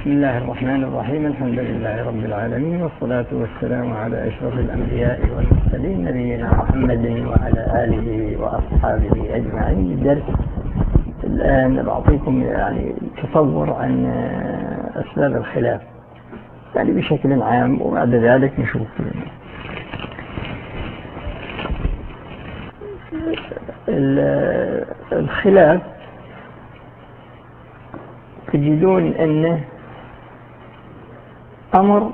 بسم الله الرحمن الرحيم. الحمد لله رب العالمين، والصلاة والسلام على أشرف الأنبياء والمرسلين نبينا محمد وعلى آله وأصحابه أجمعين. الدرس الآن بعطيكم تصور عن أسباب الخلاف بشكل عام، وبعد ذلك نشوف الخلاف. تجدون أنه أمر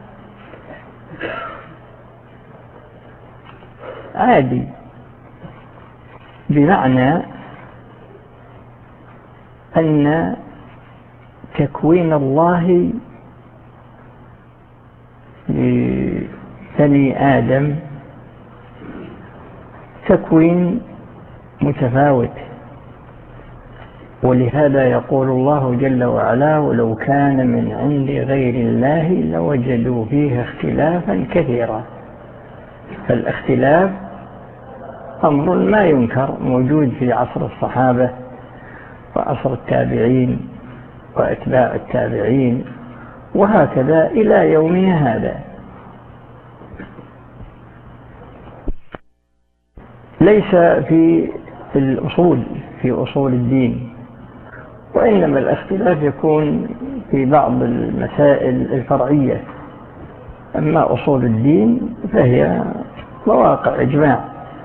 عادي، بمعنى أن تكوين الله لبني آدم تكوين متفاوت، ولهذا يقول الله جل وعلا: ولو كان من عند غير الله لوجدوا فيه اختلافا كثيرا. فالاختلاف أمر ما ينكر، موجود في عصر الصحابة وعصر التابعين وأتباع التابعين، وهكذا إلى يومنا هذا. ليس في الأصول، في أصول الدين، وإنما الاختلاف يكون في بعض المسائل الفرعية. أما أصول الدين فهي مواقع إجماع،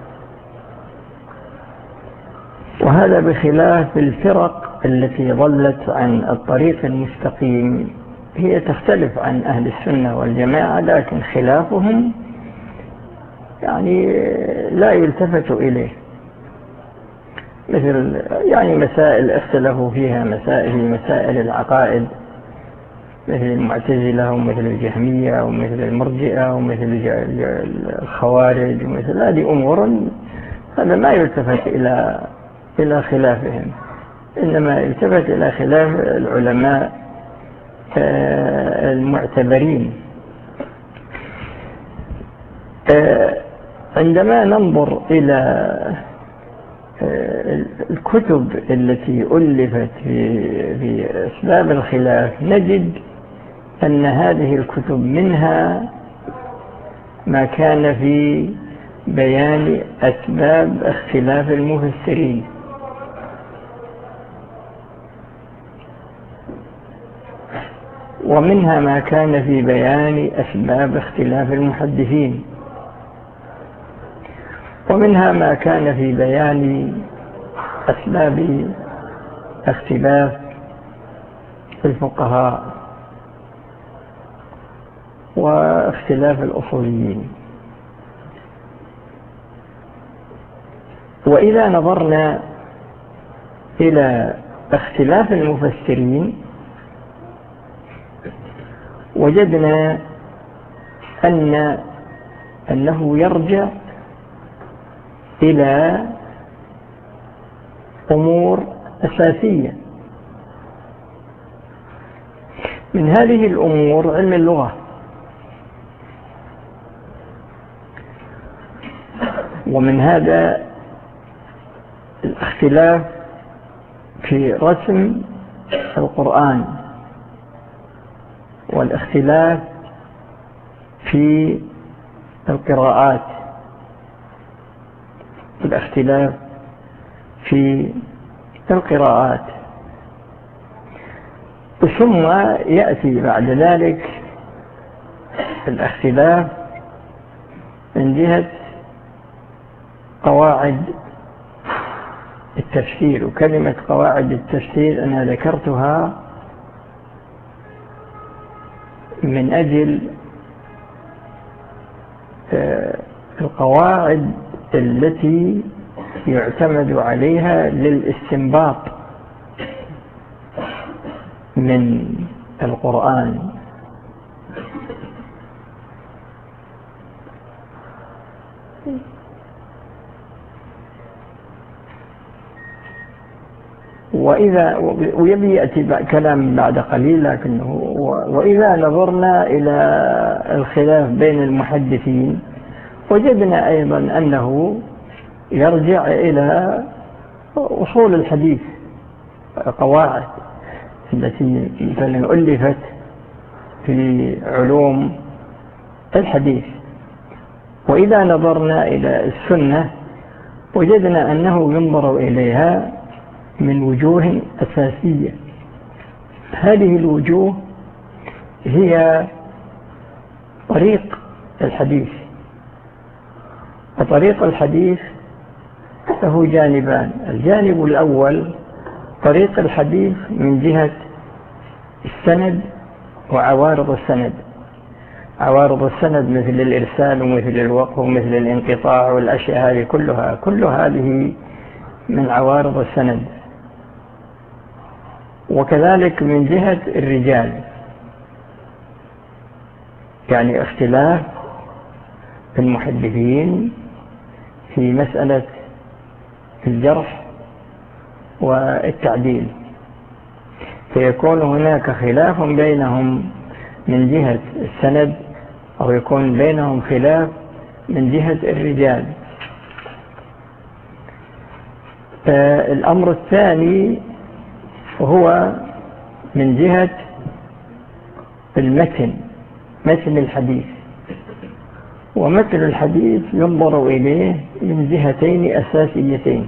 وهذا بخلاف الفرق التي ضلت عن الطريق المستقيم. هي تختلف عن أهل السنة والجماعة، لكن خلافهم لا يلتفت إليه، مثل مسائل اختلفوا فيها، مسائل العقائد، مثل المعتزلة ومثل الجهمية ومثل المرجئة ومثل الخوارج ومثل هذه أمور، هذا ما يلتفت إلى خلافهم، إنما يلتفت إلى خلاف العلماء المعتبرين. عندما ننظر إلى الكتب التي ألفت في أسباب الخلاف، نجد أن هذه الكتب منها ما كان في بيان أسباب اختلاف المفسرين، ومنها ما كان في بيان أسباب اختلاف المحدثين، ومنها ما كان في بيان أسباب اختلاف الفقهاء واختلاف الأصوليين. وإذا نظرنا إلى اختلاف المفسرين وجدنا أنه يرجع إلى أمور أساسية. من هذه الأمور علم اللغة، ومن هذا الاختلاف في رسم القرآن، والاختلاف في القراءات، الاختلاف في القراءات. ثم يأتي بعد ذلك الاختلاف من جهة قواعد التفسير. وكلمة قواعد التفسير أنا ذكرتها من أجل القواعد التي يعتمد عليها للاستنباط من القرآن. ويبي يأتي كلام بعد قليل، لكنه وإذا نظرنا إلى الخلاف بين المحدثين وجدنا أيضا أنه يرجع إلى أصول الحديث، قواعد. التي مثلا ألفت في علوم الحديث. وإذا نظرنا إلى السنة وجدنا أنه ينظر إليها من وجوه أساسية. هذه الوجوه هي طريق الحديث، وطريق الحديث له جانبان. الجانب الأول طريق الحديث من جهة السند وعوارض السند. عوارض السند مثل الإرسال ومثل الوقف ومثل الانقطاع والأشياء هذه كل هذه من عوارض السند. وكذلك من جهة الرجال، يعني اختلاف المحدثين في مسألة الجرح والتعديل، فيكون هناك خلاف بينهم من جهة السند، أو يكون بينهم خلاف من جهة الرجال. الأمر الثاني هو من جهة المتن، متن الحديث. ومتن الحديث ينظر إليه من جهتين أساسيتين.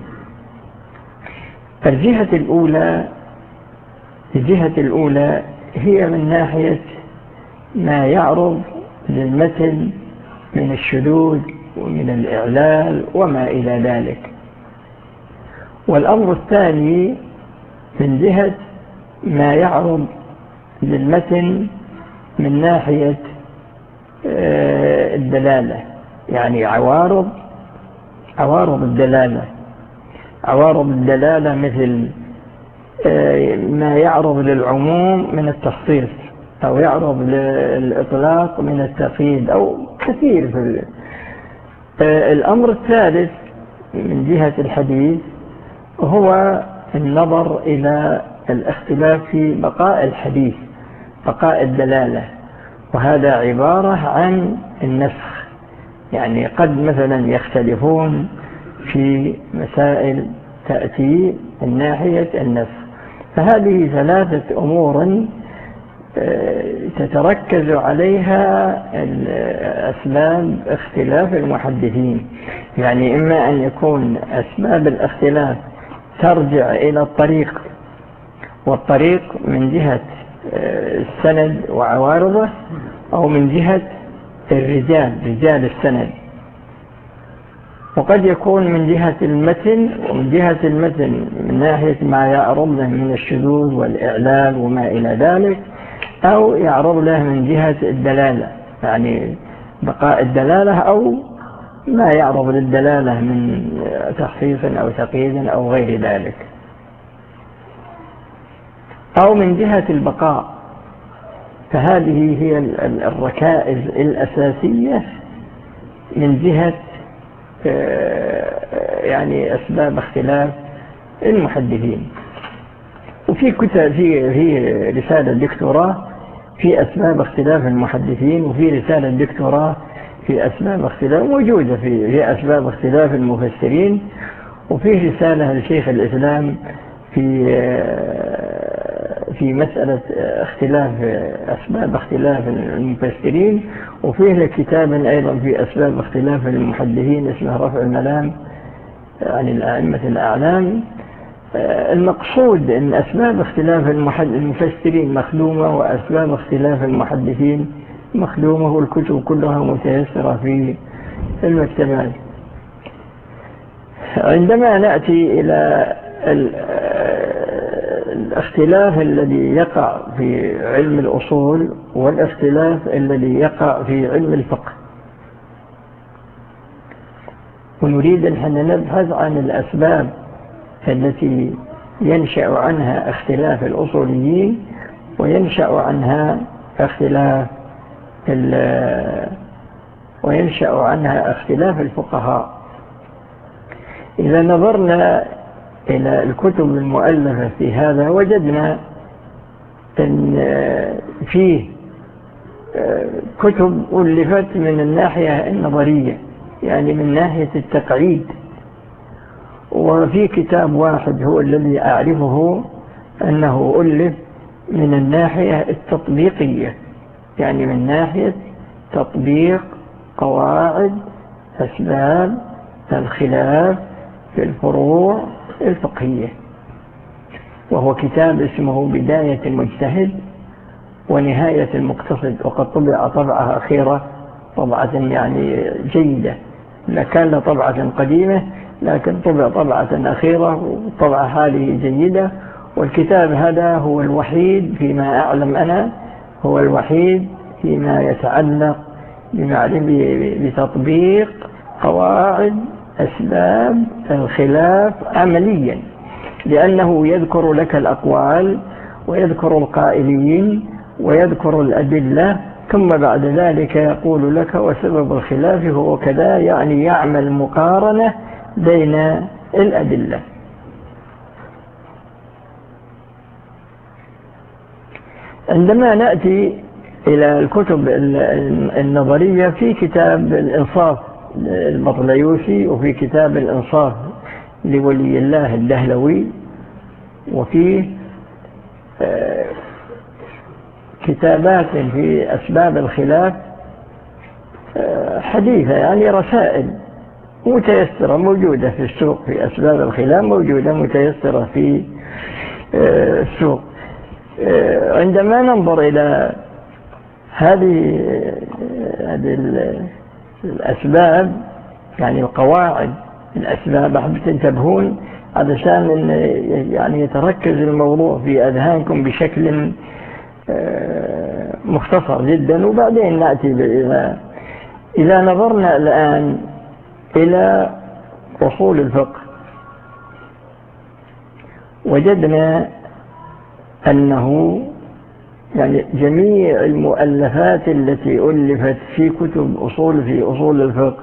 الجهة الأولى هي من ناحية ما يعرض للمتن من الشذوذ ومن الإعلال وما إلى ذلك. والأمر الثاني من جهة ما يعرض للمتن من ناحية الدلالة، يعني عوارض الدلالة. عوارض الدلالة مثل ما يعرض للعموم من التخصيص، أو يعرض للإطلاق من التقييد، أو كثير في الأمر الثالث من جهة الحديث هو النظر إلى الاختلاف في بقاء الحديث، بقاء الدلالة. وهذا عبارة عن النسخ، يعني قد مثلا يختلفون في مسائل تأتي من ناحية النسخ. فهذه ثلاثة أمور تتركز عليها أسباب اختلاف المحدثين. يعني إما أن يكون أسباب الاختلاف ترجع إلى الطريق، والطريق من جهة السند وعوارضه، أو من جهة رجال السند. وقد يكون من جهة المتن، ومن جهة المتن من ناحية ما يعرض له من الشذوذ والإعلال وما إلى ذلك، أو يعرض له من جهة الدلالة، يعني بقاء الدلالة، أو ما يعرض للدلالة من تخصيص أو تقييد أو غير ذلك، أو من جهة البقاء. فهذه هي الركائز الأساسية من جهة يعني أسباب اختلاف المحدثين. وفي كتاب في رسالة دكتوراه في أسباب اختلاف المحدثين، وفي رسالة دكتوراه في أسباب اختلاف موجودة في أسباب اختلاف المفسرين، وفي رسالة لشيخ الإسلام في مسألة أسباب اختلاف المفسرين، وفيه كتاب أيضا في أسباب اختلاف المحدثين اسمه رفع الملام عن الأئمة الأعلام. المقصود أن أسباب اختلاف المفسرين مخدومة، وأسباب اختلاف المحدثين مخدومة، والكتب كلها متيسرة في المكتبات. عندما نأتي إلى الاختلاف الذي يقع في علم الأصول والاختلاف الذي يقع في علم الفقه، ونريد أن نبحث عن الأسباب التي ينشأ عنها اختلاف الأصوليين وينشأ عنها اختلاف الفقهاء. إذا نظرنا إلى الكتب المؤلفة في هذا وجدنا أن فيه كتب ألفت من الناحية النظرية، يعني من ناحية التقعيد. وفي كتاب واحد هو الذي أعرفه أنه ألف من الناحية التطبيقية، يعني من ناحية تطبيق قواعد أسباب الخلاف في الفروع الفقهية. وهو كتاب اسمه بداية المجتهد ونهاية المقتصد، وقد طبع طبعة أخيرة، طبعة يعني جيدة، لا كان له طبعة قديمة لكن طبع طبعة أخيرة، والطبعة هذه جيدة. والكتاب هذا هو الوحيد فيما أعلم أنا، هو الوحيد فيما يتعلق بتطبيق قواعد أسباب الخلاف عمليا، لأنه يذكر لك الأقوال ويذكر القائلين ويذكر الأدلة، ثم بعد ذلك يقول لك وسبب الخلاف هو كذا، يعني يعمل مقارنة بين الأدلة. عندما نأتي إلى الكتب النظرية، في كتاب الإنصاف المطليوسي، وفي كتاب الإنصاف لولي الله الدهلوي، وفي كتابات في أسباب الخلاف حديثة، يعني رسائل متيسرة موجودة في السوق، في أسباب الخلاف موجودة متيسرة في السوق. عندما ننظر إلى هذه الأسباب، يعني القواعد الأسباب، أحب تنتبهون علشان يعني يتركز الموضوع في أذهانكم بشكل مختصر جدا، وبعدين نأتي إذا نظرنا الآن إلى أصول الفقه، وجدنا أنه يعني جميع المؤلفات التي ألفت في أصول الفقه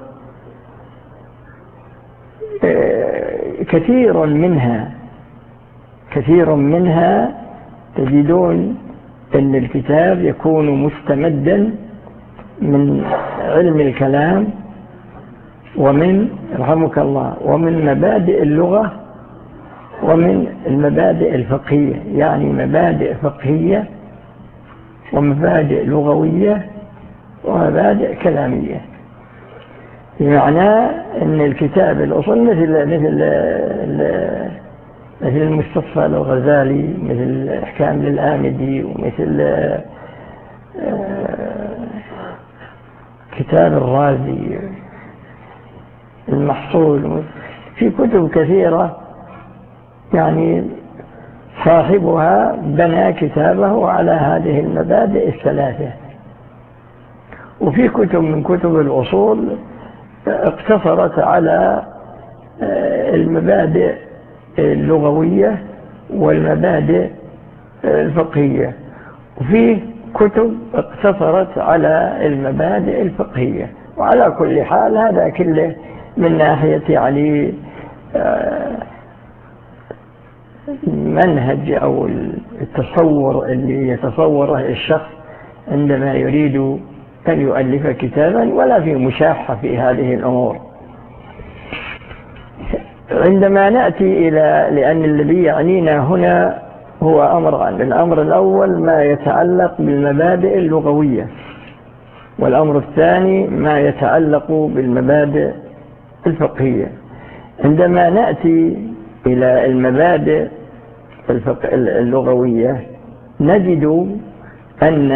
كثير منها تجدون أن الكتاب يكون مستمدا من علم الكلام ومن رحمك الله ومن مبادئ اللغة ومن المبادئ الفقهية، يعني مبادئ فقهية ومبادئ لغوية ومبادئ كلامية. بمعنى أن الكتاب الأصول مثل المستصفى للغزالي، مثل أحكام للآمدي، ومثل كتاب الرازي، المحصول، في كتب كثيرة يعني صاحبها بنى كتابه على هذه المبادئ الثلاثة. وفي كتب من كتب الأصول اقتصرت على المبادئ اللغوية والمبادئ الفقهية، وفي كتب اقتصرت على المبادئ الفقهية. وعلى كل حال هذا كله من ناحية يعني منهج أو التصور اللي يتصوره الشخص عندما يريد أن يؤلف كتابا، ولا في مشاحة في هذه الأمور. عندما نأتي لأن الذي يعنينا هنا هو أمران: الأمر الأول ما يتعلق بالمبادئ اللغوية، والأمر الثاني ما يتعلق بالمبادئ الفقهية. عندما نأتي إلى المبادئ اللغوية نجد أن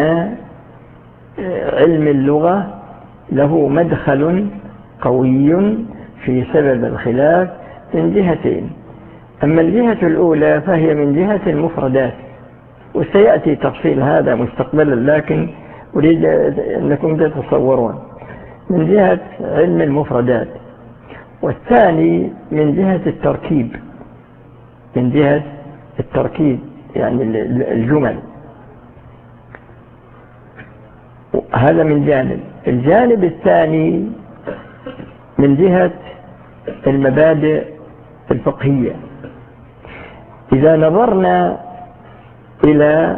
علم اللغة له مدخل قوي في سبب الخلاف من جهتين. أما الجهة الأولى فهي من جهة المفردات، وسيأتي تفصيل هذا مستقبلا، لكن أريد أنكم تتصورون من جهة علم المفردات. والثاني من جهة التركيب، من جهة التركيب يعني الجمل. هذا من جانب. الجانب الثاني من جهة المبادئ الفقهية. إذا نظرنا إلى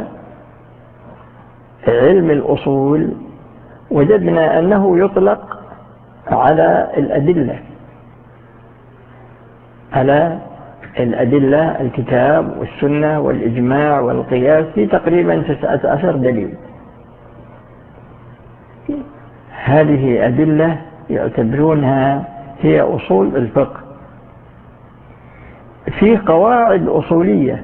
علم الأصول وجدنا أنه يطلق على الأدلة، على الأدلة الكتاب والسنة والإجماع والقياس في تقريبا 19 دليل. هذه أدلة يعتبرونها هي أصول الفقه. في قواعد أصولية،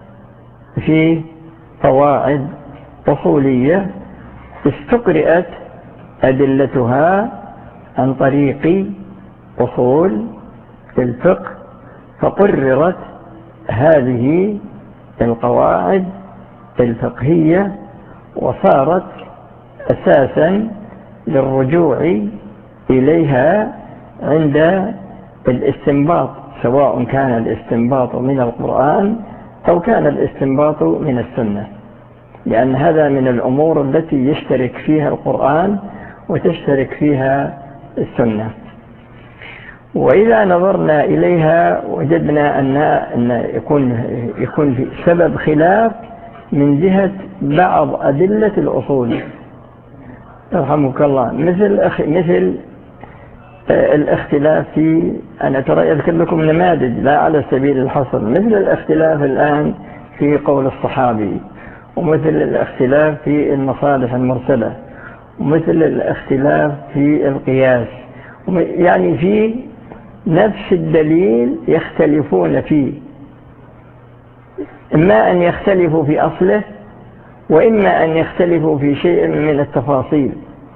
استقرأت أدلتها عن طريق أصول الفقه، فقررت هذه القواعد الفقهية وصارت أساسا للرجوع إليها عند الاستنباط، سواء كان الاستنباط من القرآن أو كان الاستنباط من السنة، لأن هذا من الأمور التي يشترك فيها القرآن وتشترك فيها السنة. وإذا نظرنا إليها وجدنا أن يكون في سبب خلاف من جهة بعض أدلة الأصول، يرحمك الله، مثل الاختلاف في، أنا ترى أذكر لكم نماذج لا على سبيل الحصر، مثل الاختلاف الآن في قول الصحابي، ومثل الاختلاف في المصالح المرسلة، ومثل الاختلاف في القياس، يعني في نفس الدليل يختلفون فيه، إما أن يختلفوا في أصله وإما أن يختلفوا في شيء من التفاصيل،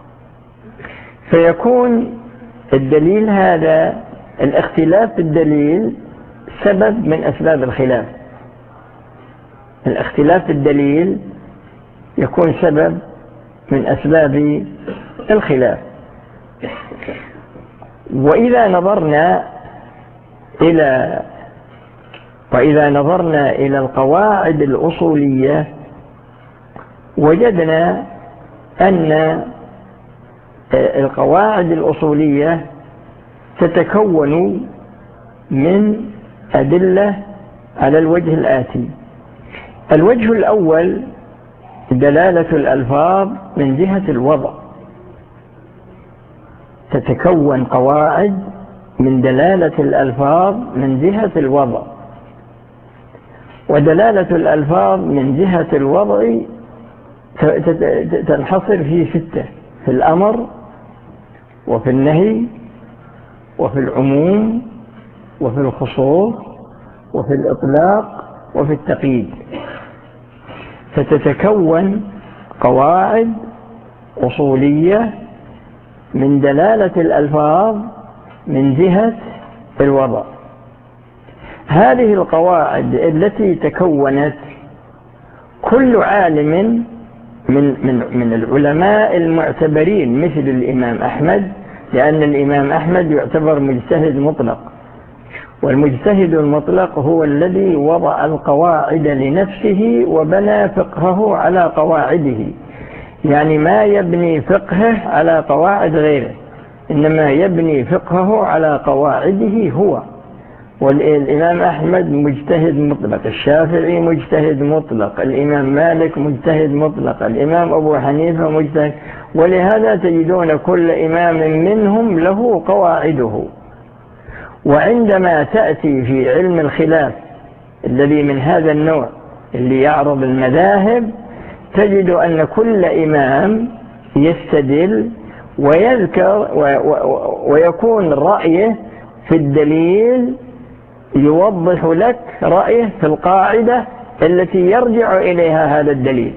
فيكون الدليل هذا، الاختلاف في الدليل سبب من أسباب الخلاف. الاختلاف في الدليل يكون سبب من أسباب الخلاف. وإذا نظرنا إلى القواعد الأصولية وجدنا أن القواعد الأصولية تتكون من أدلة على الوجه الآتي. الوجه الأول دلالة الألفاظ من جهة الوضع، تتكون قواعد من دلالة الألفاظ من جهة الوضع، ودلالة الألفاظ من جهة الوضع تنحصر في 6: في الأمر، وفي النهي، وفي العموم، وفي الخصوص، وفي الإطلاق، وفي التقييد. فتتكون قواعد أصولية من دلالة الألفاظ من جهة الوضع. هذه القواعد التي تكونت، كل عالم من العلماء المعتبرين مثل الإمام أحمد، لأن الإمام أحمد يعتبر مجتهد مطلق، والمجتهد المطلق هو الذي وضع القواعد لنفسه وبنى فقهه على قواعده، يعني ما يبني فقهه على قواعد غيره، إنما يبني فقهه على قواعده هو. والإمام أحمد مجتهد مطلق، الشافعي مجتهد مطلق، الإمام مالك مجتهد مطلق، الإمام أبو حنيفة مجتهد، ولهذا تجدون كل إمام منهم له قواعده. وعندما تأتي في علم الخلاف الذي من هذا النوع اللي يعرض المذاهب، تجد أن كل إمام يستدل ويذكر ويكون رأيه في الدليل يوضح لك رأيه في القاعدة التي يرجع إليها هذا الدليل.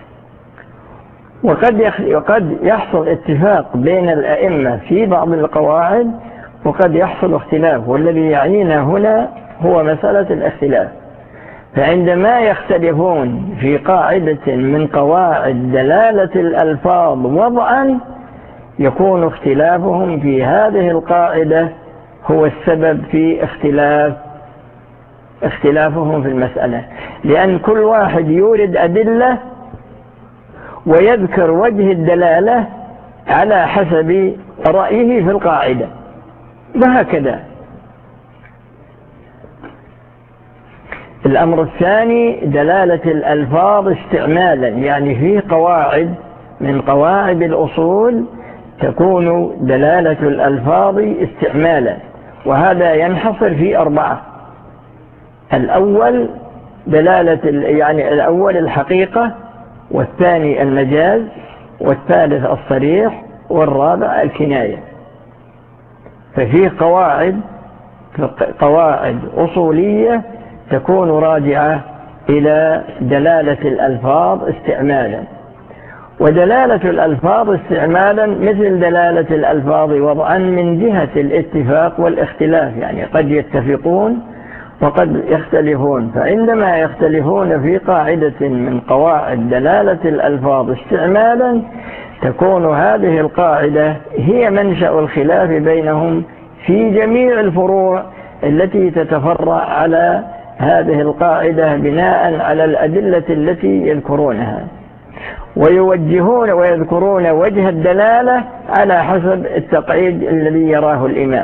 وقد يحصل اتفاق بين الأئمة في بعض القواعد، وقد يحصل اختلاف، والذي يعنينا هنا هو مسألة الاختلاف. فعندما يختلفون في قاعدة من قواعد دلالة الألفاظ وضعا، يكون اختلافهم في هذه القاعدة هو السبب في اختلافهم في المسألة، لأن كل واحد يورد أدلة ويذكر وجه الدلالة على حسب رأيه في القاعدة، وهكذا. الأمر الثاني دلالة الألفاظ استعمالا، يعني في قواعد من قواعد الأصول تكون دلالة الألفاظ استعمالا، وهذا ينحصر في 4: الأول دلالة يعني الأول الحقيقة، والثاني المجاز، والثالث الصريح، والرابع الكناية. ففيه قواعد أصولية تكون راجعة إلى دلالة الألفاظ استعمالا. ودلالة الألفاظ استعمالا مثل دلالة الألفاظ وضعا من جهة الاتفاق والاختلاف، يعني قد يتفقون وقد يختلفون. فعندما يختلفون في قاعدة من قواعد دلالة الألفاظ استعمالا تكون هذه القاعدة هي منشأ الخلاف بينهم في جميع الفروع التي تتفرع على هذه القاعدة بناء على الأدلة التي يذكرونها، ويوجهون ويذكرون وجه الدلالة على حسب التقعيد الذي يراه الإمام.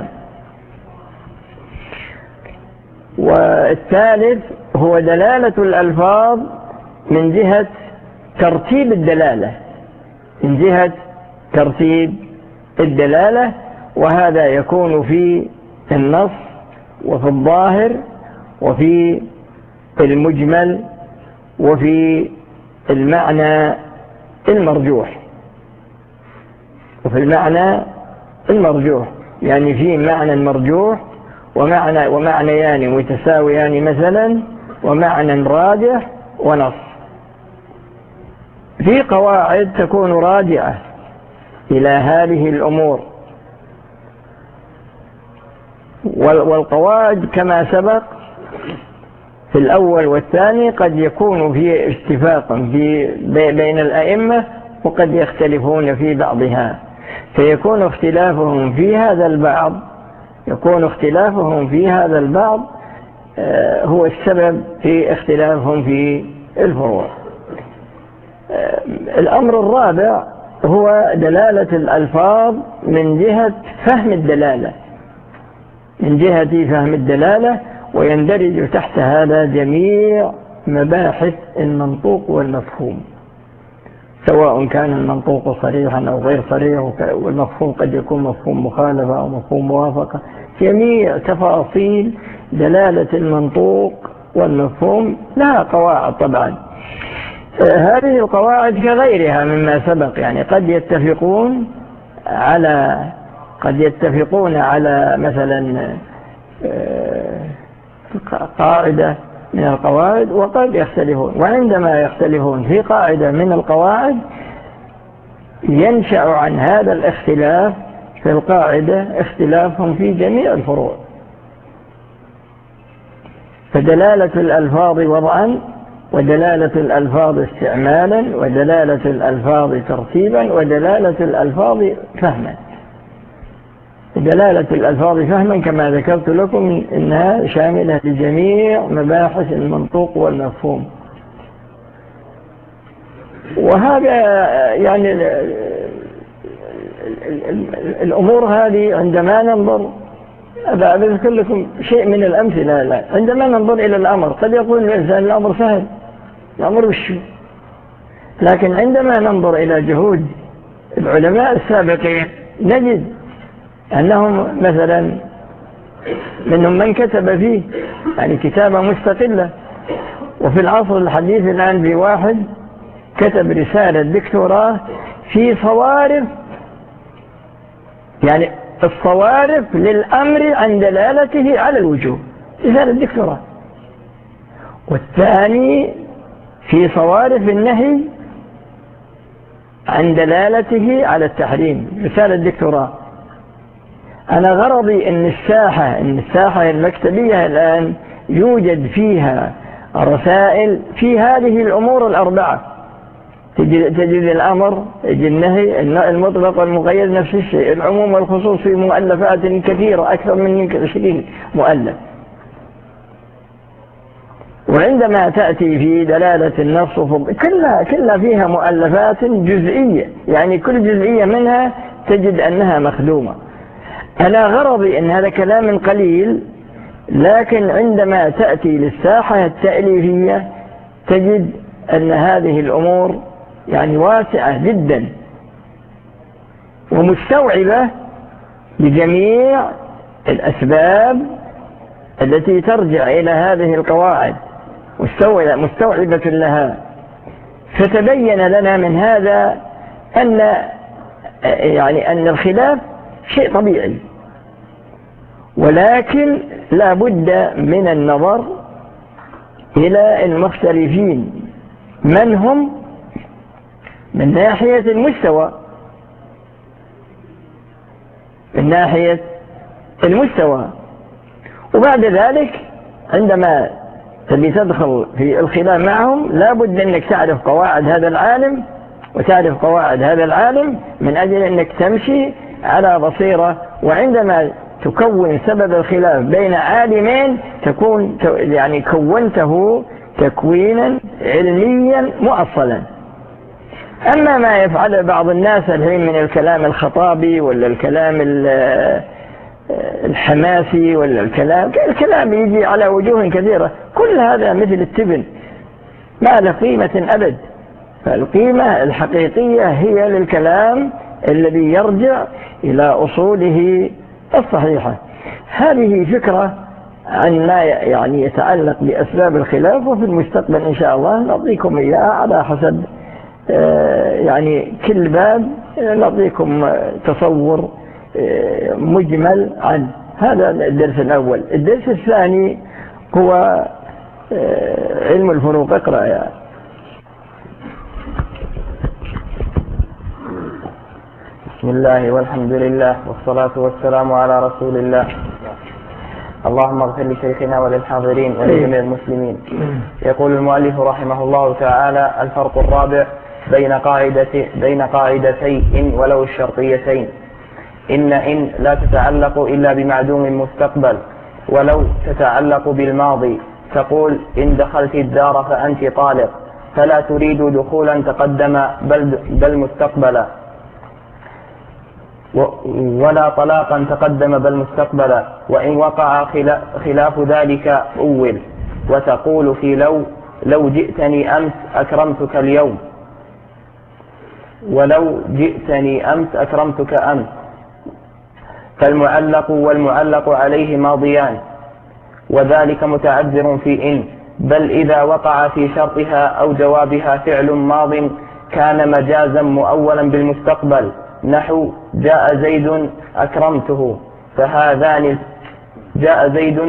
والثالث هو دلالة الألفاظ من جهة ترتيب الدلالة، من جهة ترتيب الدلالة، وهذا يكون في النص وفي الظاهر وفي المجمل وفي المعنى المرجوح. وفي المعنى المرجوح يعني في معنى مرجوح ومعنيان متساويان مثلا، ومعنى راجح ونص. في قواعد تكون راجعة إلى هذه الأمور، والقواعد كما سبق في الأول والثاني قد يكون في اتفاق بين الأئمة وقد يختلفون في بعضها، فيكون اختلافهم في هذا البعض هو السبب في اختلافهم في الفروع. الأمر الرابع هو دلالة الألفاظ من جهة فهم الدلالة، ويندرج تحت هذا جميع مباحث المنطوق والمفهوم، سواء كان المنطوق صريحا أو غير صريح، والمفهوم قد يكون مفهوم مخالفة أو مفهوم موافقة. جميع تفاصيل دلالة المنطوق والمفهوم لها قواعد طبعا. هذه القواعد كغيرها مما سبق، يعني قد يتفقون على مثلا قاعدة من القواعد، وقد يختلفون. وعندما يختلفون في قاعدة من القواعد ينشأ عن هذا الاختلاف في القاعدة اختلافهم في جميع الفروع. فدلالة الألفاظ وضعا، ودلالة الألفاظ استعمالا، ودلالة الألفاظ ترتيبا، ودلالة الألفاظ فهما. دلالة الألفاظ فهما كما ذكرت لكم إنها شاملة لجميع مباحث المنطوق والمفهوم. وهذا يعني الأمور هذه عندما ننظر، أذكر لكم شيء من الأمثلة. عندما ننظر إلى الأمر قد يقول الإنسان الأمر سهل، الأمر وشو، لكن عندما ننظر إلى جهود العلماء السابقين نجد أنهم مثلا منهم من كتب فيه يعني كتابة مستقلة. وفي العصر الحديث الآن في واحد كتب رسالة دكتوراه في صوارف، يعني الصوارف للأمر عن دلالته على الوجوب، رسالة دكتوراه. والثاني في صوارف النهي عن دلالته على التحريم، رسالة دكتوراه. أنا غرضي أن الساحة المكتبية الآن يوجد فيها رسائل في هذه الأمور الأربعة. تجد الأمر، تجد النهي، المطلق والمقيد نفس الشيء، العموم والخصوص في مؤلفات كثيرة أكثر من 20 مؤلف. وعندما تأتي في دلالة النص كلها فيها مؤلفات جزئية، يعني كل جزئية منها تجد أنها مخدومة. أنا غرضي أن هذا كلام قليل، لكن عندما تأتي للساحة التأليفية تجد أن هذه الأمور يعني واسعة جدا ومستوعبة لجميع الأسباب التي ترجع إلى هذه القواعد مستوعبة لها. فتبين لنا من هذا أن الخلاف شيء طبيعي، ولكن لا بد من النظر إلى المختلفين من هم من ناحية المستوى، من ناحية المستوى. وبعد ذلك عندما تبي تدخل في الخلاف معهم لا بد أنك تعرف قواعد هذا العالم وتعرف قواعد هذا العالم من أجل أنك تمشي على بصيرة. وعندما تكون سبب الخلاف بين عالمين تكون كونته تكوينا علميا مؤصلا. أما ما يفعل بعض الناس الحين من الكلام الخطابي ولا الكلام الحماسي ولا الكلام يجي على وجوه كثيرة، كل هذا مثل التبن ما له قيمة أبد. فالقيمة الحقيقية هي للكلام الذي يرجع إلى أصوله الصحيحة. هذه فكرة عن ما يتعلق بأسباب الخلاف، وفي المستقبل إن شاء الله نعطيكم إياها على حسب كل باب نعطيكم تصور مجمل عن هذا. الدرس الأول. الدرس الثاني هو علم الفروق. اقرأ يا بسم الله والحمد لله والصلاة والسلام على رسول الله. اللهم اغفر لشيخنا وللحاضرين ولجميع المسلمين. يقول المؤلف رحمه الله تعالى: الفرق الرابع بين قاعدتي إن ولو الشرطيتين. إن لا تتعلق إلا بمعدوم مستقبل، ولو تتعلق بالماضي. تقول: إن دخلت الدار فأنت طالق، فلا تريد دخولا تقدم بل مستقبلا، ولا طلاقا تقدم بل مستقبلا. وإن وقع خلاف ذلك أول. وتقول في لو جئتني أمس أكرمتك اليوم، ولو جئتني أمس أكرمتك أمس. فالمعلق والمعلق عليه ماضيان، وذلك متعذر في إن. بل إذا وقع في شرطها أو جوابها فعل ماض كان مجازا مؤولا بالمستقبل، نحو جاء زيد أكرمته، فهذان جاء زيد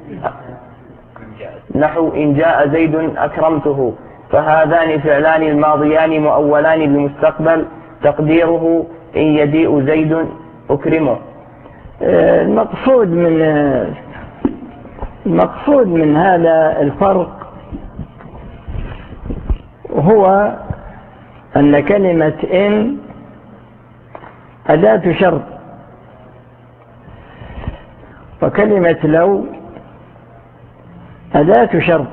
نحو إن جاء زيد أكرمته، فهذان فعلان الماضيان مؤولان بالمستقبل، تقديره إن يجيء زيد أكرمه. المقصود من هذا الفرق هو أن كلمة إن أداة شرط، وكلمة لو أداة شرط.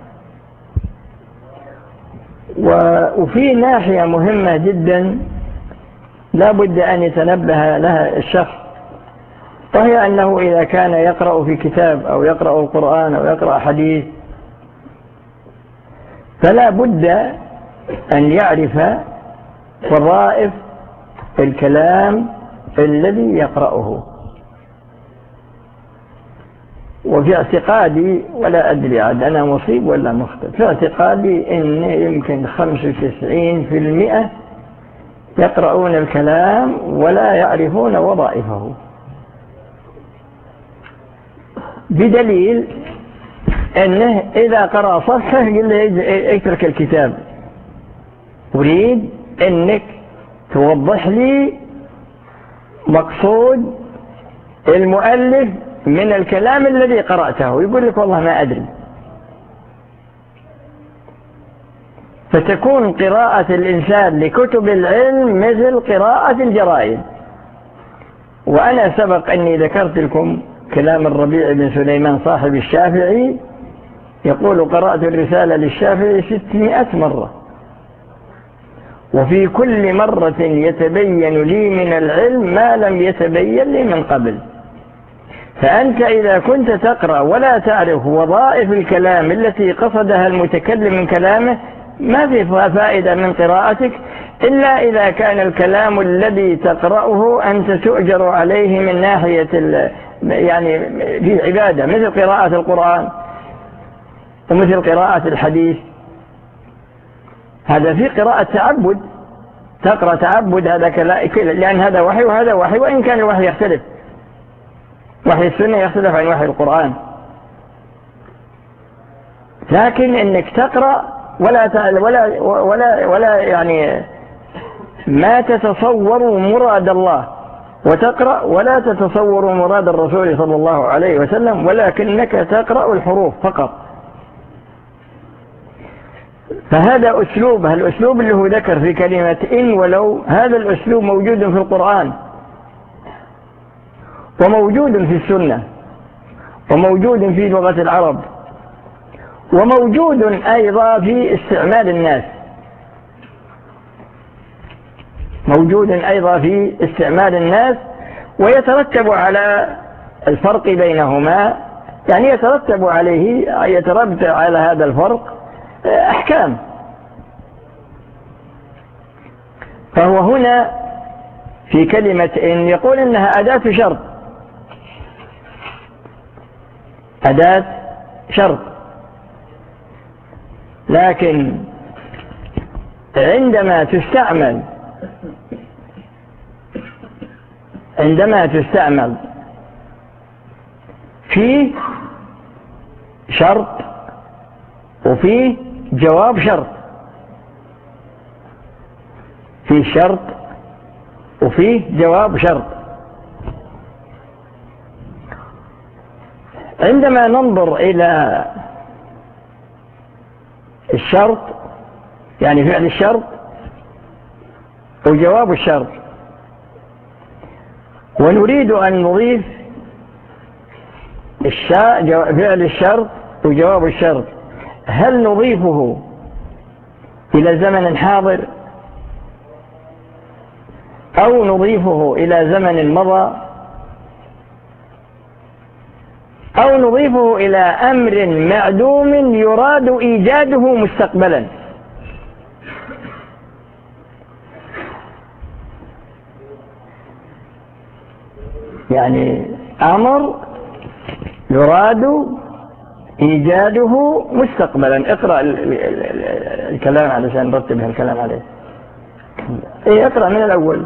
وفي ناحية مهمة جدا لا بد أن يتنبه لها الشخص، وهي أنه إذا كان يقرأ في كتاب أو يقرأ القرآن أو يقرأ حديث فلا بد أن يعرف وظائف الكلام الذي يقرأه. وفي اعتقادي، ولا أدري عاد أنا مصيب ولا مخطئ، في اعتقادي إن يمكن 95% يقرؤون الكلام ولا يعرفون وظائفه، بدليل أنه إذا قرأ صفحة يقول له اترك الكتاب، أريد أنك توضح لي مقصود المؤلف من الكلام الذي قرأته. يقول لك والله ما أدري. فتكون قراءة الإنسان لكتب العلم مثل قراءة الجرائد. وأنا سبق أني ذكرت لكم كلام الربيع بن سليمان صاحب الشافعي، يقول: قرأت الرسالة للشافعي 600 مرة، وفي كل مرة يتبين لي من العلم ما لم يتبين لي من قبل. فأنت إذا كنت تقرأ ولا تعرف وظائف الكلام التي قصدها المتكلم من كلامه ما في فائدة من قراءتك، إلا إذا كان الكلام الذي تقرأه أنت تؤجر عليه من ناحية يعني في عبادة مثل قراءة القرآن ومثل قراءة الحديث، هذا في قراءة تعبد، تقرأ تعبد، هذا لأن هذا وحي وهذا وحي، وإن كان الوحي يختلف، وحي السنة يختلف عن وحي القرآن، لكن إنك تقرأ ولا يعني ما تتصور مراد الله، وتقرأ ولا تتصور مراد الرسول صلى الله عليه وسلم، ولكنك تقرأ الحروف فقط. فهذا أسلوبه، الأسلوب اللي هو ذكر في كلمة إن ولو، هذا الأسلوب موجود في القرآن وموجود في السنة وموجود في لغة العرب وموجود أيضا في استعمال الناس، موجود أيضا في استعمال الناس، ويترتب على الفرق بينهما، يعني يترتب على هذا الفرق أحكام. فهو هنا في كلمة إن يقول إنها أداة شرط، أداة شرط، لكن عندما تستعمل في شرط وفي جواب شرط، في شرط وفي جواب شرط. عندما ننظر إلى الشرط، يعني فعل الشرط وجواب الشرط، ونريد أن نضيف فعل الشرط وجواب الشرط، هل نضيفه إلى زمن حاضر أو نضيفه إلى زمن مضى أو نضيفه إلى أمر معدوم يراد إيجاده مستقبلا؟ يعني أمر يراد إيجاده مستقبلا. اقرأ الكلام علشان نرتب الكلام عليه. اقرأ من الأول.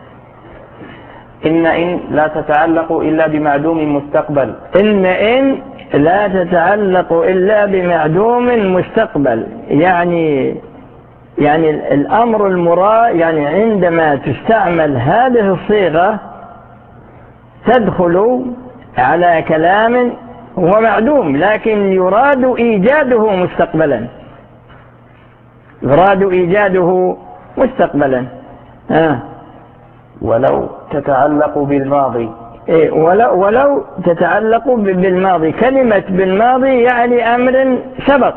إن لا تتعلق إلا بمعدوم مستقبل. إن لا تتعلق إلا بمعدوم مستقبل، يعني الأمر المراد، يعني عندما تستعمل هذه الصيغة تدخل على كلام هو معدوم لكن يراد إيجاده مستقبلا، يراد إيجاده مستقبلا. ولو تتعلق بالماضي. ولو تتعلق بالماضي. كلمة بالماضي يعني أمر سبق،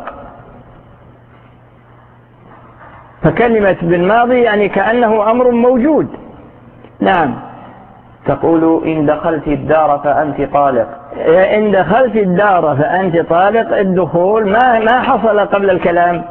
فكلمة بالماضي يعني كأنه أمر موجود. نعم. تقول إن دخلت الدار فأنت طالق. إن دخلت الدار فأنت طالق، الدخول ما حصل قبل الكلام،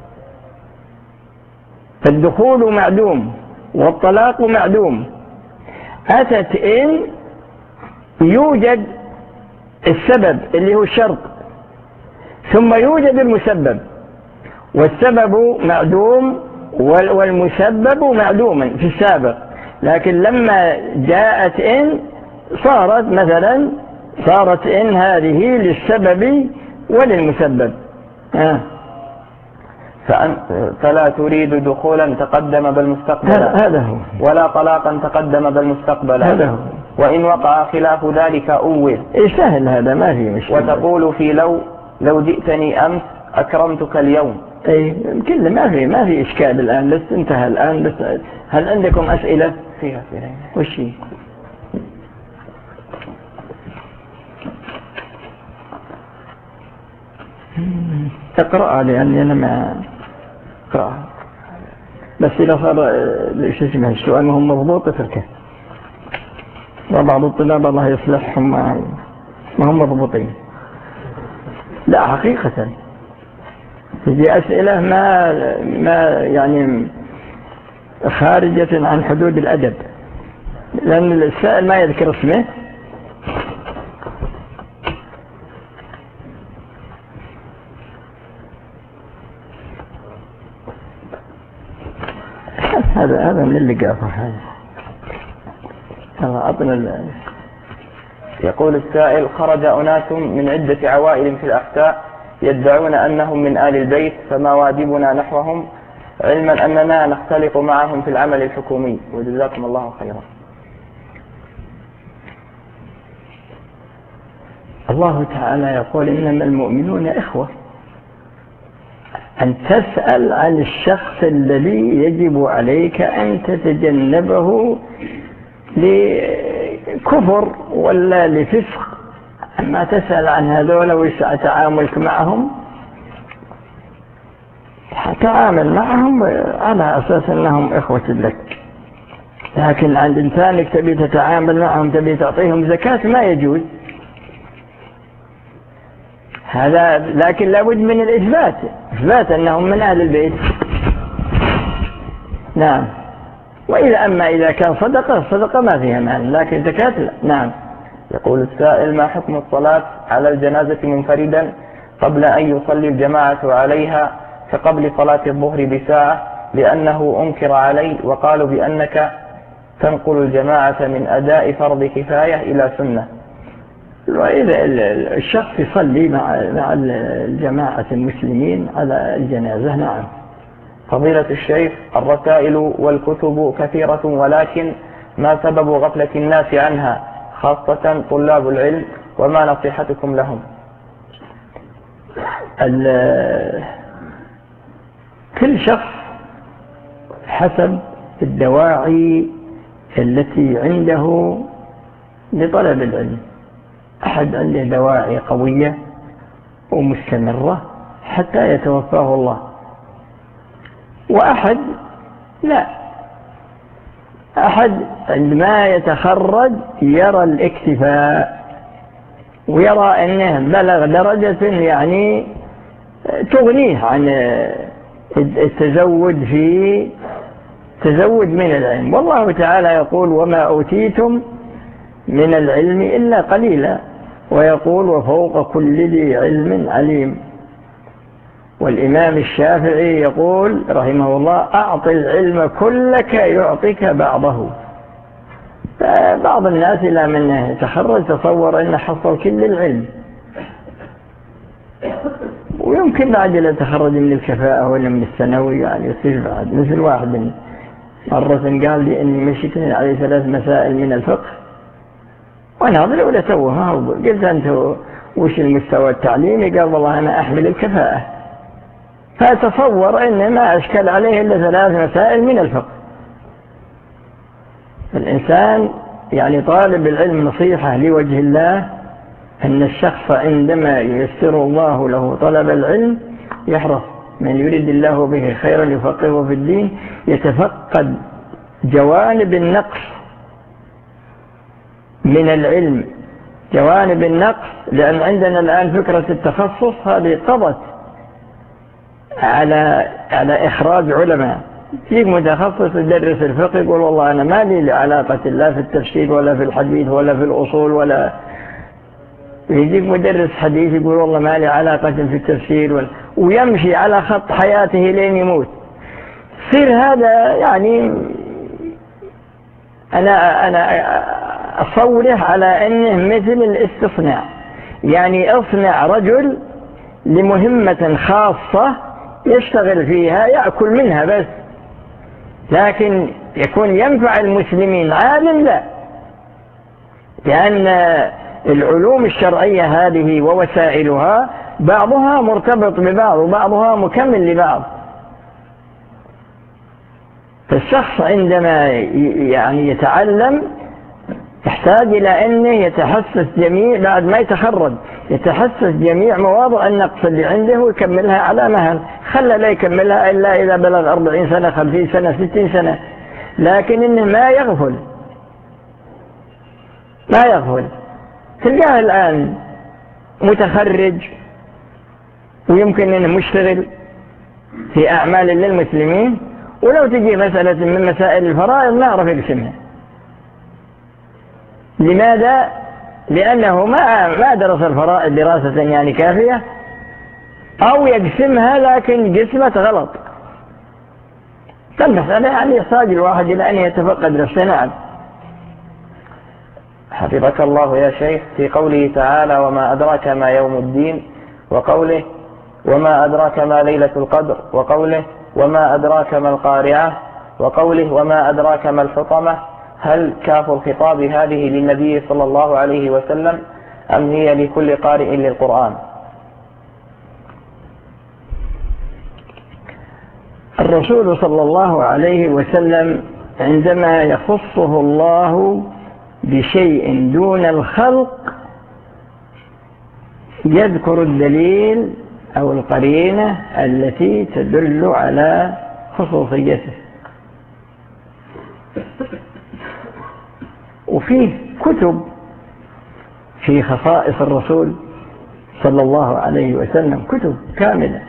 فالدخول معدوم والطلاق معدوم. أتت إن يوجد السبب اللي هو الشرط، ثم يوجد المسبب، والسبب معدوم والمسبب معدوما في السابق، لكن لما جاءت إن صارت إن هذه للسبب وللمسبب. فلا تريد دخولا تقدم بالمستقبل، هذا هو، ولا طلاقا تقدم بالمستقبل، هذا هو. وإن وقع خلاف ذلك أول. سهل هذا، ما في مشكلة. وتقول في لو جئتني أمس أكرمتك اليوم. كله ما في إشكال الآن، بس انتهى الآن. بس هل عندكم أسئلة فيها؟ وش هي؟ تقرأها لأني أنا ما أقرأها، بس إذا صار السؤال ما هم مضبوط تركه، وبعض الطلاب الله يصلحهم ما هم مضبوطين. لا حقيقة تجي أسئلة ما يعني خارجة عن حدود الأدب، لأن السائل ما يذكر اسمه هذا من اللي قافه هذا أعطنا. يقول السائل: خرج أناس من عدة عوائل في الأحساء يدعون أنهم من آل البيت، فما واجبنا نحوهم، علما أننا نختلط معهم في العمل الحكومي؟ وجزاكم الله خيرا. الله تعالى يقول: إنما المؤمنون إخوة. أن تسأل عن الشخص الذي يجب عليك أن تتجنبه لكفر ولا لفسق، أما تسأل عن هذول ويسع تعاملك معهم، تعامل معهم على أساس أنهم إخوة لك. لكن عند إنسانك تبي تتعامل معهم، تبي تعطيهم زكاة، ما يجوز هذا. لكن لابد من إثبات أنهم من أهل البيت. نعم. أما إذا كان صدقة ما فيها معنى، لكن زكاة لا. نعم. يقول السائل: ما حكم الصلاة على الجنازة منفردا قبل أن يصلي الجماعة عليها كقبل صلاة الظهر بساعة، لأنه أنكر علي وقالوا بأنك تنقل الجماعة من أداء فرض كفاية إلى سنة؟ وإذا الشخص يصلي مع الجماعة المسلمين على الجنازة. نعم. فضيلة الشيخ، الرسائل والكتب كثيرة، ولكن ما سبب غفلة الناس عنها خاصة طلاب العلم، وما نصيحتكم لهم؟ كل شخص حسب الدواعي التي عنده لطلب العلم. أحد عنده دواعي قوية ومستمرة حتى يتوفاه الله، وأحد لا. أحد عندما يتخرج يرى الاكتفاء ويرى أنه بلغ درجة يعني تغنيه عن التزود من العلم. والله تعالى يقول: وما أوتيتم من العلم إلا قليلا، ويقول: وفوق كل ذي علم عليم. والإمام الشافعي يقول رحمه الله: أعط العلم كلك يعطيك بعضه. فبعض الناس إلى من يتخرج تصور أنه حصل كل العلم، ويمكن بعد أن يتخرج من الكفاءة ولا من الثانوي يعني يصير بعد. مثل واحد مرة قال لي أني مشيت عليه 3 مسائل من الفقه، وأنا هذا الأولى سوها. قلت: أنت وش المستوى التعليمي؟ قال: والله أنا أحمل الكفاءة. فأتصور أن ما أشكل عليه إلا 3 مسائل من الفقه. الإنسان يعني طالب العلم نصيحة لوجه الله أن الشخص عندما ييسر الله له طلب العلم يحرص: من يريد الله به خيرا يفقهه في الدين، يتفقد جوانب النقص من العلم، جوانب النقص. لأن عندنا الآن فكرة التخصص هذه قضت على إخراج علماء. يجيك متخصص يدرس الفقه يقول: والله أنا ما لي علاقة لا في التفسير ولا في الحديث ولا في الأصول ولا. يجيك مدرس حديث يقول: والله ما لي علاقة في التفسير ويمشي على خط حياته لين يموت. يصير هذا يعني أنا أصوره على أنه مثل الاستصناع، يعني أصنع رجل لمهمة خاصة يشتغل فيها يأكل منها بس، لكن يكون ينفع المسلمين عالم لا. لأن العلوم الشرعية هذه ووسائلها بعضها مرتبط ببعض وبعضها مكمل لبعض. فالشخص عندما يعني يتعلم يحتاج إلى أنه يتحسس جميع، بعد ما يتخرج يتحسس جميع مواضع النقص اللي عنده ويكملها على مهل. خلى لا يكملها إلا إذا بلغ 40 سنة 50 سنة 60 سنة، لكن إنه ما يغفل. تلقاه الآن متخرج ويمكن أنه مشتغل في أعمال للمسلمين، ولو تجي مسألة من مسائل الفرائض ما يعرف يقسمها. لماذا؟ لأنه ما درس الفرائض دراسة يعني كافية، أو يقسمها لكن قسمة غلط. المسألة يعني يحتاج الواحد إلى أن يتفقد نفسه. نعم. حفظك الله يا شيخ، في قوله تعالى وما أدراك ما يوم الدين، وقوله وما أدراك ما ليلة القدر، وقوله وما أدراك ما القارعة، وقوله وما أدراك ما الحطمة، هل كاف الخطاب هذه للنبي صلى الله عليه وسلم أم هي لكل قارئ للقرآن؟ الرسول صلى الله عليه وسلم عندما يخصه الله بشيء دون الخلق يذكر الدليل أو القرينة التي تدل على خصوصيته. وفيه كتب في خصائص الرسول صلى الله عليه وسلم، كتب كاملة.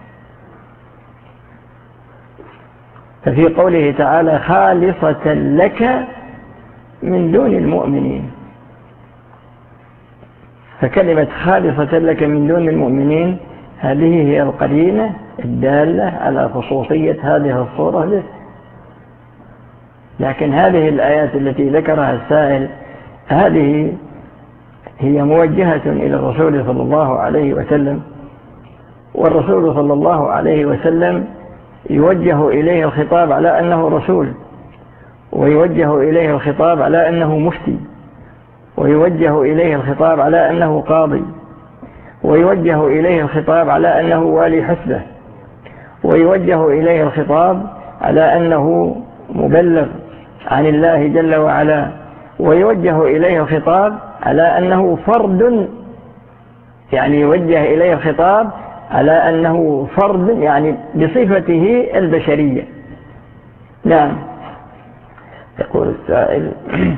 ففي قوله تعالى خالصة لك من دون المؤمنين، فكلمة خالصة لك من دون المؤمنين هذه هي القرينة الدالة على خصوصية هذه الصورة له. لكن هذه الآيات التي ذكرها السائل هذه هي موجهة إلى الرسول صلى الله عليه وسلم، والرسول صلى الله عليه وسلم يوجه إليه الخطاب على أنه رسول، ويوجه إليه الخطاب على أنه مفتي، ويوجه إليه الخطاب على أنه قاضي، ويوجه إليه الخطاب على أنه والي حسبة، ويوجه إليه الخطاب على أنه مبلغ عن الله جل وعلا، ويوجه إليه الخطاب على أنه فرد، يعني يوجه إليه الخطاب على أنه فرد يعني بصفته البشرية. نعم. يقول السائل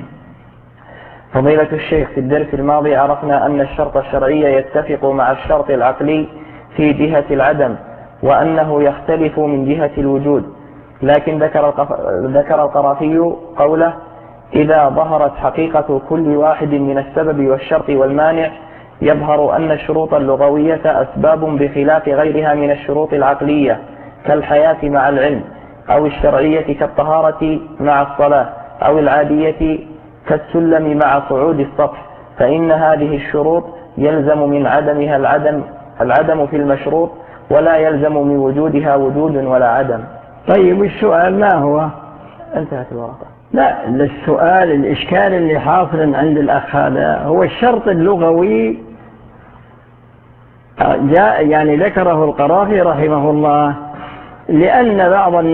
فضيلة الشيخ، في الدرس الماضي عرفنا أن الشرط الشرعي يتفق مع الشرط العقلي في جهة العدم، وأنه يختلف من جهة الوجود، لكن ذكر القرافي قوله إذا ظهرت حقيقة كل واحد من السبب والشرط والمانع يظهر أن الشروط اللغوية أسباب بخلاف غيرها من الشروط العقلية كالحياة مع العلم، أو الشرعية كالطهارة مع الصلاة، أو العادية كالسلم مع صعود السطح، فإن هذه الشروط يلزم من عدمها العدم في المشروط، ولا يلزم من وجودها وجود ولا عدم. طيب السؤال ما هو؟ انتهت الورقة. لا، السؤال الإشكال اللي حاصل عند الأخ هذا هو الشرط اللغوي جاء يعني ذكره القرافي رحمه الله لأن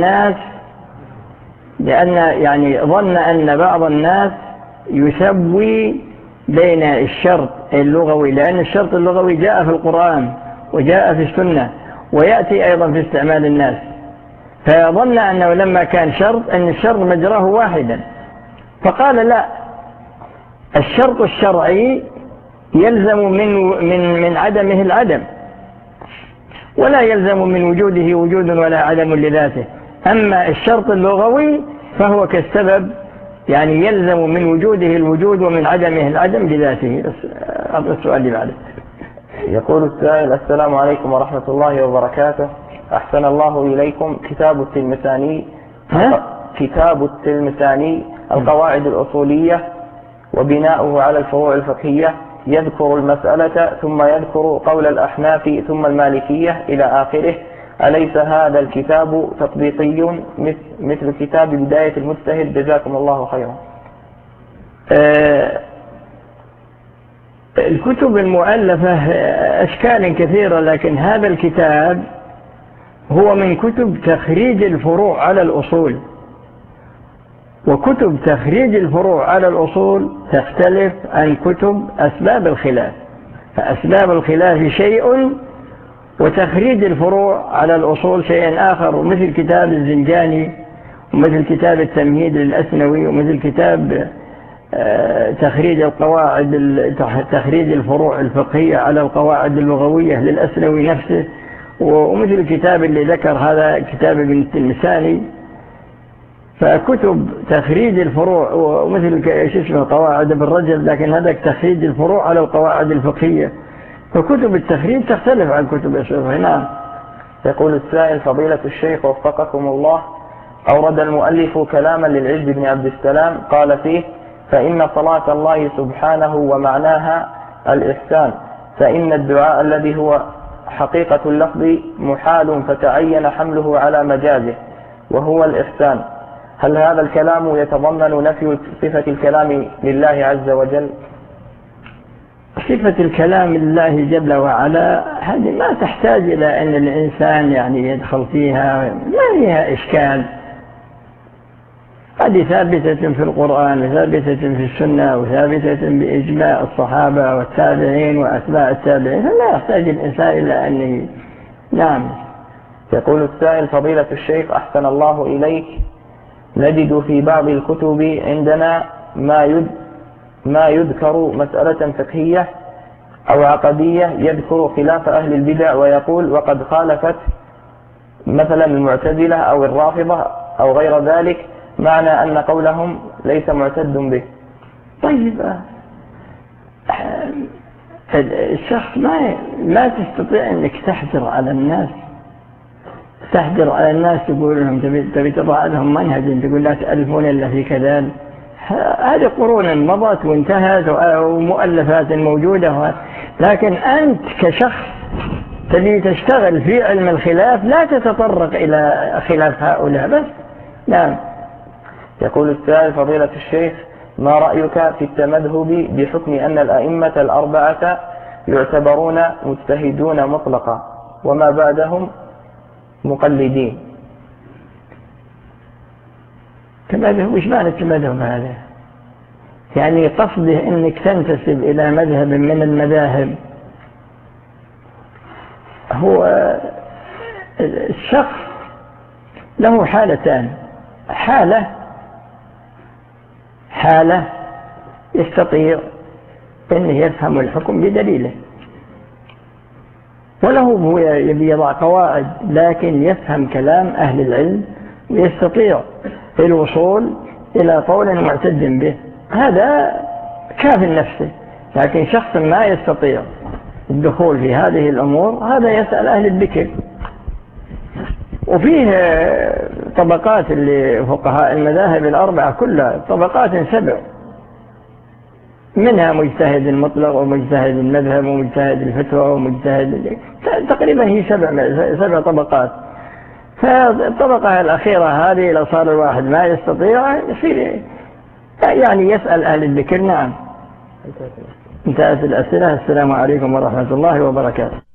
ظن أن بعض الناس يسوي بين الشرط اللغوي، لأن الشرط اللغوي جاء في القرآن وجاء في السنة ويأتي أيضا في استعمال الناس، فيظن أنه لما كان شرط أن الشرط مجراه واحدا، فقال لا، الشرط الشرعي يلزم من عدمه العدم، ولا يلزم من وجوده وجود ولا عدم لذاته. أما الشرط اللغوي فهو كالسبب، يعني يلزم من وجوده الوجود ومن عدمه العدم لذاته. هذا السؤال اللي بعده. يقول السائل السلام عليكم ورحمة الله وبركاته، أحسن الله إليكم. كتاب التلمساني القواعد الأصولية وبناؤه على الفروع الفقهية يذكر المسألة ثم يذكر قول الأحناف ثم المالكية إلى آخره، أليس هذا الكتاب تطبيقي مثل كتاب بداية المجتهد؟ جزاكم الله خيرا. الكتب المؤلفة أشكال كثيرة، لكن هذا الكتاب هو من كتب تخريج الفروع على الأصول، وكتب تخريج الفروع على الأصول تختلف عن كتب أسباب الخلاف، فأسباب الخلاف شيء وتخريج الفروع على الأصول شيء آخر، مثل كتاب الزنجاني ومثل كتاب التمهيد للأسنوي ومثل كتاب تخريج الفروع الفقهية على القواعد اللغوية للأسنوي نفسه، ومثل الكتاب اللي ذكر هذا كتاب ابن التلمساني. فكتب تخريج الفروع ومثل قواعد ابن رجب، لكن هذا تخريج الفروع على القواعد الفقهية، فكتب التخريج تختلف عن كتب الشرح. نعم. يقول السائل فضيلة الشيخ وفقكم الله، أورد المؤلف كلاما للعز بن عبد السلام قال فيه: فإن صلاة الله سبحانه ومعناها الإحسان، فإن الدعاء الذي هو حقيقة اللفظ محال فتعين حمله على مجازه وهو الإحسان. هل هذا الكلام يتضمن نفي صفة الكلام لله عز وجل؟ صفة الكلام لله جل وعلا هذه ما تحتاج إلى أن الإنسان يعني يدخل فيها، ما فيها إشكال. هذه ثابتة في القرآن وثابتة في السنة وثابتة بإجماع الصحابة والتابعين وأتباع التابعين، فلا يحتاج الإنسان إلى أن نعم. يقول السائل: فضيلة الشيخ أحسن الله إليك، نجد في بعض الكتب عندنا ما يذكر مسألة فقهية أو عقدية يذكر خلاف أهل البدع ويقول وقد خالفت مثلا المعتزلة أو الرافضة أو غير ذلك، معنى أن قولهم ليس معتد به. طيب الشخص ما تستطيع أنك تحجر على الناس، تقول لهم تبي تضع لهم منهج، تقول لا تألفون إلا في كذا. هذه قرون مضت وانتهت ومؤلفات موجودة، لكن أنت كشخص تبي تشتغل في علم الخلاف لا تتطرق إلى خلاف هؤلاء بس. نعم. يقول السائل: فضيلة الشيخ، ما رأيك في التمذهب بحكم أن الأئمة الأربعة يعتبرون مجتهدون مطلقا وما بعدهم مقلدين؟ تمذهب، وش معنى التمذهب هذا؟ يعني قصده أنك تنتسب إلى مذهب من المذاهب. هو الشخص له حالتان: حالة يستطيع أن يفهم الحكم بدليله، وله هو يبي يضع قواعد لكن يفهم كلام أهل العلم ويستطيع الوصول إلى قول معتد به، هذا كاف نفسه. لكن شخص ما يستطيع الدخول في هذه الأمور هذا يسأل أهل الذكر. وفيه طبقات اللي فقهاء المذاهب الأربعة كلها طبقات 7، منها مجتهد المطلق ومجتهد المذهب ومجتهد الفتوى ومجتهد، تقريبا هي 7 طبقات. فالطبقة الأخيرة هذه لو صار الواحد ما يستطيع يصير يعني يسأل أهل الذكر. نعم. انتهت الأسئلة. السلام عليكم ورحمة الله وبركاته.